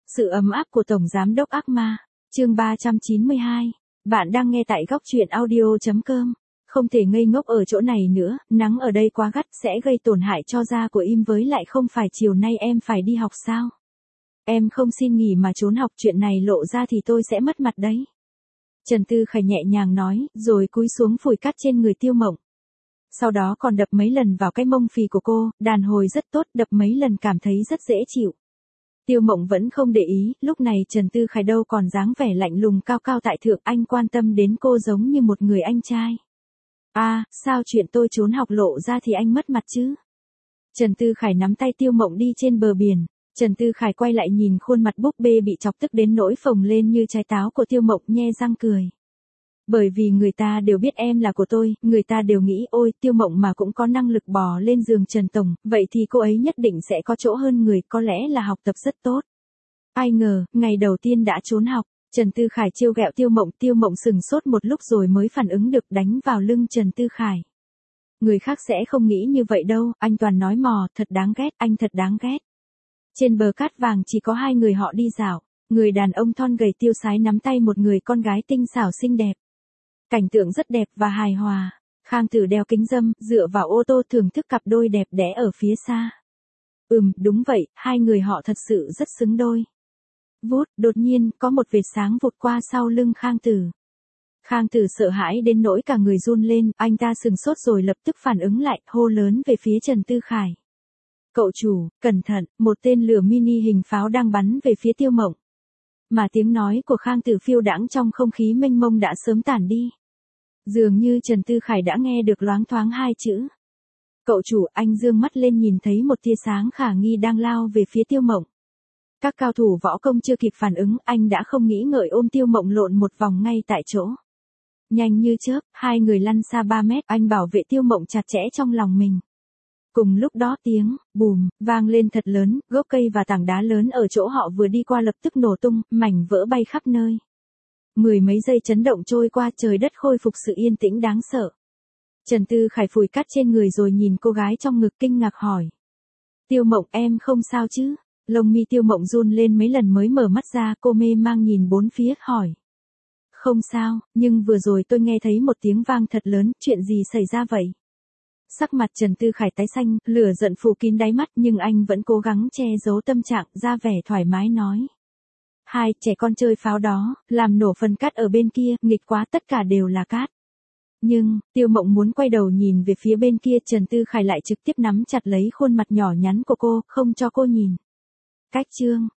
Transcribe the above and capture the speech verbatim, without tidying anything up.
Sự ấm áp của Tổng Giám đốc ác ma, chương ba trăm chín mươi hai. Bạn đang nghe tại góc truyện audio.com. Không thể ngây ngốc ở chỗ này nữa, nắng ở đây quá gắt sẽ gây tổn hại cho da của Im, với lại không phải chiều nay em phải đi học sao? Em không xin nghỉ mà trốn học, chuyện này lộ ra thì tôi sẽ mất mặt đấy. Trần Tư Khải nhẹ nhàng nói, rồi cúi xuống phủi cát trên người Tiêu Mộng. Sau đó còn đập mấy lần vào cái mông phì của cô, đàn hồi rất tốt, đập mấy lần cảm thấy rất dễ chịu. Tiêu Mộng vẫn không để ý, lúc này Trần Tư Khải đâu còn dáng vẻ lạnh lùng cao cao tại thượng, anh quan tâm đến cô giống như một người anh trai. À, sao chuyện tôi trốn học lộ ra thì anh mất mặt chứ? Trần Tư Khải nắm tay Tiêu Mộng đi trên bờ biển. Trần Tư Khải quay lại nhìn khuôn mặt búp bê bị chọc tức đến nỗi phồng lên như trái táo của Tiêu Mộng, nhe răng cười. Bởi vì người ta đều biết em là của tôi, người ta đều nghĩ ôi Tiêu Mộng mà cũng có năng lực bò lên giường Trần Tổng, vậy thì cô ấy nhất định sẽ có chỗ hơn người, có lẽ là học tập rất tốt. Ai ngờ, ngày đầu tiên đã trốn học, Trần Tư Khải trêu ghẹo Tiêu Mộng, Tiêu Mộng sừng sốt một lúc rồi mới phản ứng được, đánh vào lưng Trần Tư Khải. Người khác sẽ không nghĩ như vậy đâu, anh toàn nói mò, thật đáng ghét, anh thật đáng ghét. Trên bờ cát vàng chỉ có hai người họ đi dạo, người đàn ông thon gầy tiêu sái nắm tay một người con gái tinh xảo xinh đẹp. Cảnh tượng rất đẹp và hài hòa. Khang Tử đeo kính râm, dựa vào ô tô thưởng thức cặp đôi đẹp đẽ ở phía xa. Ừm, đúng vậy, hai người họ thật sự rất xứng đôi. Vút, đột nhiên, có một vệt sáng vụt qua sau lưng Khang Tử. Khang Tử sợ hãi đến nỗi cả người run lên, anh ta sừng sốt rồi lập tức phản ứng lại, hô lớn về phía Trần Tư Khải. Cậu chủ, cẩn thận, một tên lửa mini hình pháo đang bắn về phía Tiêu Mộng. Mà tiếng nói của Khang Tử phiêu đãng trong không khí mênh mông đã sớm tản đi. Dường như Trần Tư Khải đã nghe được loáng thoáng hai chữ. Cậu chủ, anh dương mắt lên nhìn thấy một tia sáng khả nghi đang lao về phía Tiêu Mộng. Các cao thủ võ công chưa kịp phản ứng, anh đã không nghĩ ngợi ôm Tiêu Mộng lộn một vòng ngay tại chỗ. Nhanh như chớp, hai người lăn xa ba mét, anh bảo vệ Tiêu Mộng chặt chẽ trong lòng mình. Cùng lúc đó tiếng, bùm, vang lên thật lớn, gốc cây và tảng đá lớn ở chỗ họ vừa đi qua lập tức nổ tung, mảnh vỡ bay khắp nơi. Mười mấy giây chấn động trôi qua, trời đất khôi phục sự yên tĩnh đáng sợ. Trần Tư Khải phủi cát trên người rồi nhìn cô gái trong ngực kinh ngạc hỏi. Tiêu Mộng, em không sao chứ? Lông mi Tiêu Mộng run lên mấy lần mới mở mắt ra, cô mê mang nhìn bốn phía, hỏi. Không sao, nhưng vừa rồi tôi nghe thấy một tiếng vang thật lớn, chuyện gì xảy ra vậy? Sắc mặt Trần Tư Khải tái xanh, lửa giận phủ kín đáy mắt, nhưng anh vẫn cố gắng che giấu tâm trạng, ra vẻ thoải mái nói. Hai trẻ con chơi pháo đó, làm nổ phần cát ở bên kia, nghịch quá, tất cả đều là cát. Nhưng, Tiêu Mộng muốn quay đầu nhìn về phía bên kia, Trần Tư Khải lại trực tiếp nắm chặt lấy khuôn mặt nhỏ nhắn của cô, không cho cô nhìn. Cách chương,